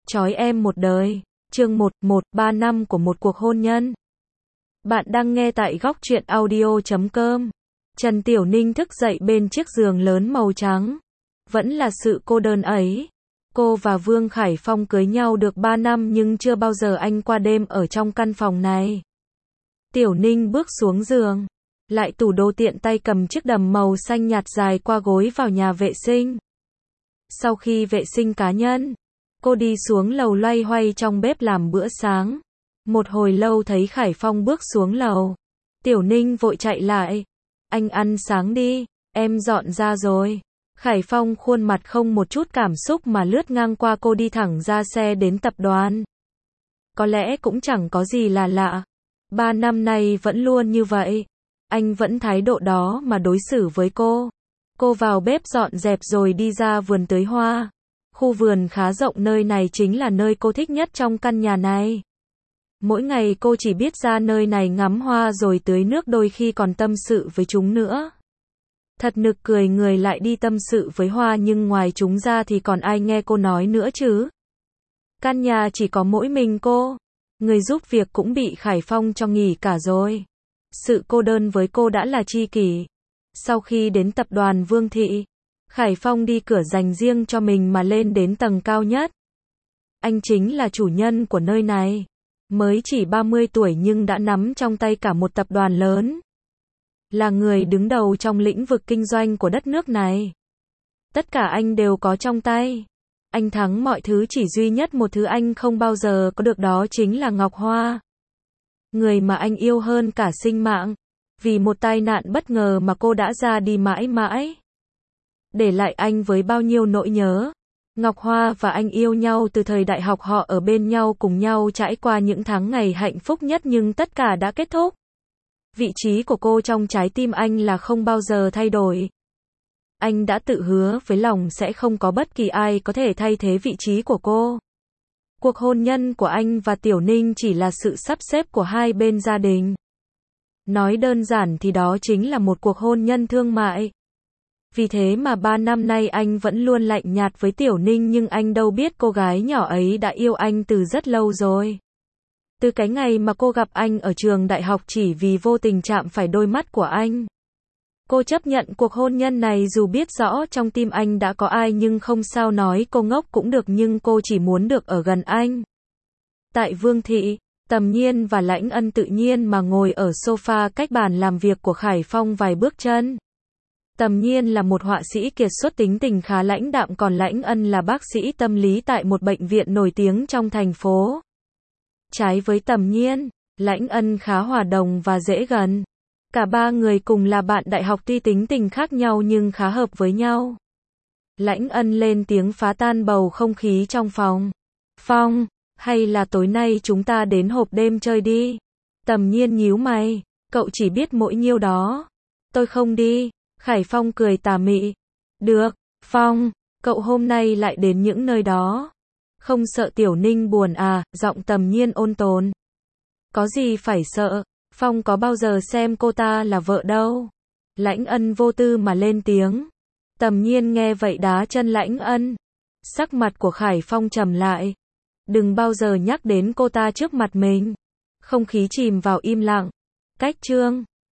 Trói em một đời. Chương 3 năm của một cuộc hôn nhân. Bạn đang nghe tại góc truyện audio.com. Trần Tiểu Ninh thức dậy bên chiếc giường lớn màu trắng. Vẫn là sự cô đơn ấy. Cô và Vương Khải Phong cưới nhau được 3 năm nhưng chưa bao giờ anh qua đêm ở trong căn phòng này. Tiểu Ninh bước xuống giường. Lại tủ đồ tiện tay cầm chiếc đầm màu xanh nhạt dài qua gối vào nhà vệ sinh. Sau khi vệ sinh cá nhân, cô đi xuống lầu loay hoay trong bếp làm bữa sáng. Một hồi lâu thấy Khải Phong bước xuống lầu. Tiểu Ninh vội chạy lại. Anh ăn sáng đi, em dọn ra rồi. Khải Phong khuôn mặt không một chút cảm xúc mà lướt ngang qua cô đi thẳng ra xe đến tập đoàn. Có lẽ cũng chẳng có gì là lạ. 3 năm nay vẫn luôn như vậy. Anh vẫn thái độ đó mà đối xử với cô. Cô vào bếp dọn dẹp rồi đi ra vườn tưới hoa. Khu vườn khá rộng, nơi này chính là nơi cô thích nhất trong căn nhà này. Mỗi ngày cô chỉ biết ra nơi này ngắm hoa rồi tưới nước, đôi khi còn tâm sự với chúng nữa. Thật nực cười, người lại đi tâm sự với hoa nhưng ngoài chúng ra thì còn ai nghe cô nói nữa chứ. Căn nhà chỉ có mỗi mình cô. Người giúp việc cũng bị Khải Phong cho nghỉ cả rồi. Sự cô đơn với cô đã là tri kỷ. Sau khi đến tập đoàn Vương Thị, Khải Phong đi cửa dành riêng cho mình mà lên đến tầng cao nhất. Anh chính là chủ nhân của nơi này. Mới chỉ 30 tuổi nhưng đã nắm trong tay cả một tập đoàn lớn. Là người đứng đầu trong lĩnh vực kinh doanh của đất nước này. Tất cả anh đều có trong tay. Anh thắng mọi thứ, chỉ duy nhất một thứ anh không bao giờ có được, đó chính là Ngọc Hoa. Người mà anh yêu hơn cả sinh mạng. Vì một tai nạn bất ngờ mà cô đã ra đi mãi mãi. Để lại anh với bao nhiêu nỗi nhớ. Ngọc Hoa và anh yêu nhau từ thời đại học, họ ở bên nhau cùng nhau trải qua những tháng ngày hạnh phúc nhất nhưng tất cả đã kết thúc. Vị trí của cô trong trái tim anh là không bao giờ thay đổi. Anh đã tự hứa với lòng sẽ không có bất kỳ ai có thể thay thế vị trí của cô. Cuộc hôn nhân của anh và Tiểu Ninh chỉ là sự sắp xếp của hai bên gia đình. Nói đơn giản thì đó chính là một cuộc hôn nhân thương mại. Vì thế mà 3 năm nay anh vẫn luôn lạnh nhạt với Tiểu Ninh, nhưng anh đâu biết cô gái nhỏ ấy đã yêu anh từ rất lâu rồi. Từ cái ngày mà cô gặp anh ở trường đại học chỉ vì vô tình chạm phải đôi mắt của anh. Cô chấp nhận cuộc hôn nhân này dù biết rõ trong tim anh đã có ai, nhưng không sao, nói cô ngốc cũng được, nhưng cô chỉ muốn được ở gần anh. Tại Vương Thị, Tầm Nhiên và Lãnh Ân tự nhiên mà ngồi ở sofa cách bàn làm việc của Khải Phong vài bước chân. Tầm Nhiên là một họa sĩ kiệt xuất, tính tình khá lãnh đạm, còn Lãnh Ân là bác sĩ tâm lý tại một bệnh viện nổi tiếng trong thành phố. Trái với Tầm Nhiên, Lãnh Ân khá hòa đồng và dễ gần. Cả ba người cùng là bạn đại học, tuy tính tình khác nhau nhưng khá hợp với nhau. Lãnh Ân lên tiếng phá tan bầu không khí trong phòng. Phong, hay là tối nay chúng ta đến hộp đêm chơi đi? Tầm Nhiên nhíu mày, cậu chỉ biết mỗi nhiêu đó. Tôi không đi. Khải Phong cười tà mị. Được, Phong, cậu hôm nay lại đến những nơi đó. Không sợ Tiểu Ninh buồn à? Giọng Tầm Nhiên ôn tồn. Có gì phải sợ, Phong có bao giờ xem cô ta là vợ đâu. Lãnh Ân vô tư mà lên tiếng. Tầm Nhiên nghe vậy đá chân Lãnh Ân. Sắc mặt của Khải Phong trầm lại. Đừng bao giờ nhắc đến cô ta trước mặt mình. Không khí chìm vào im lặng. Cách chương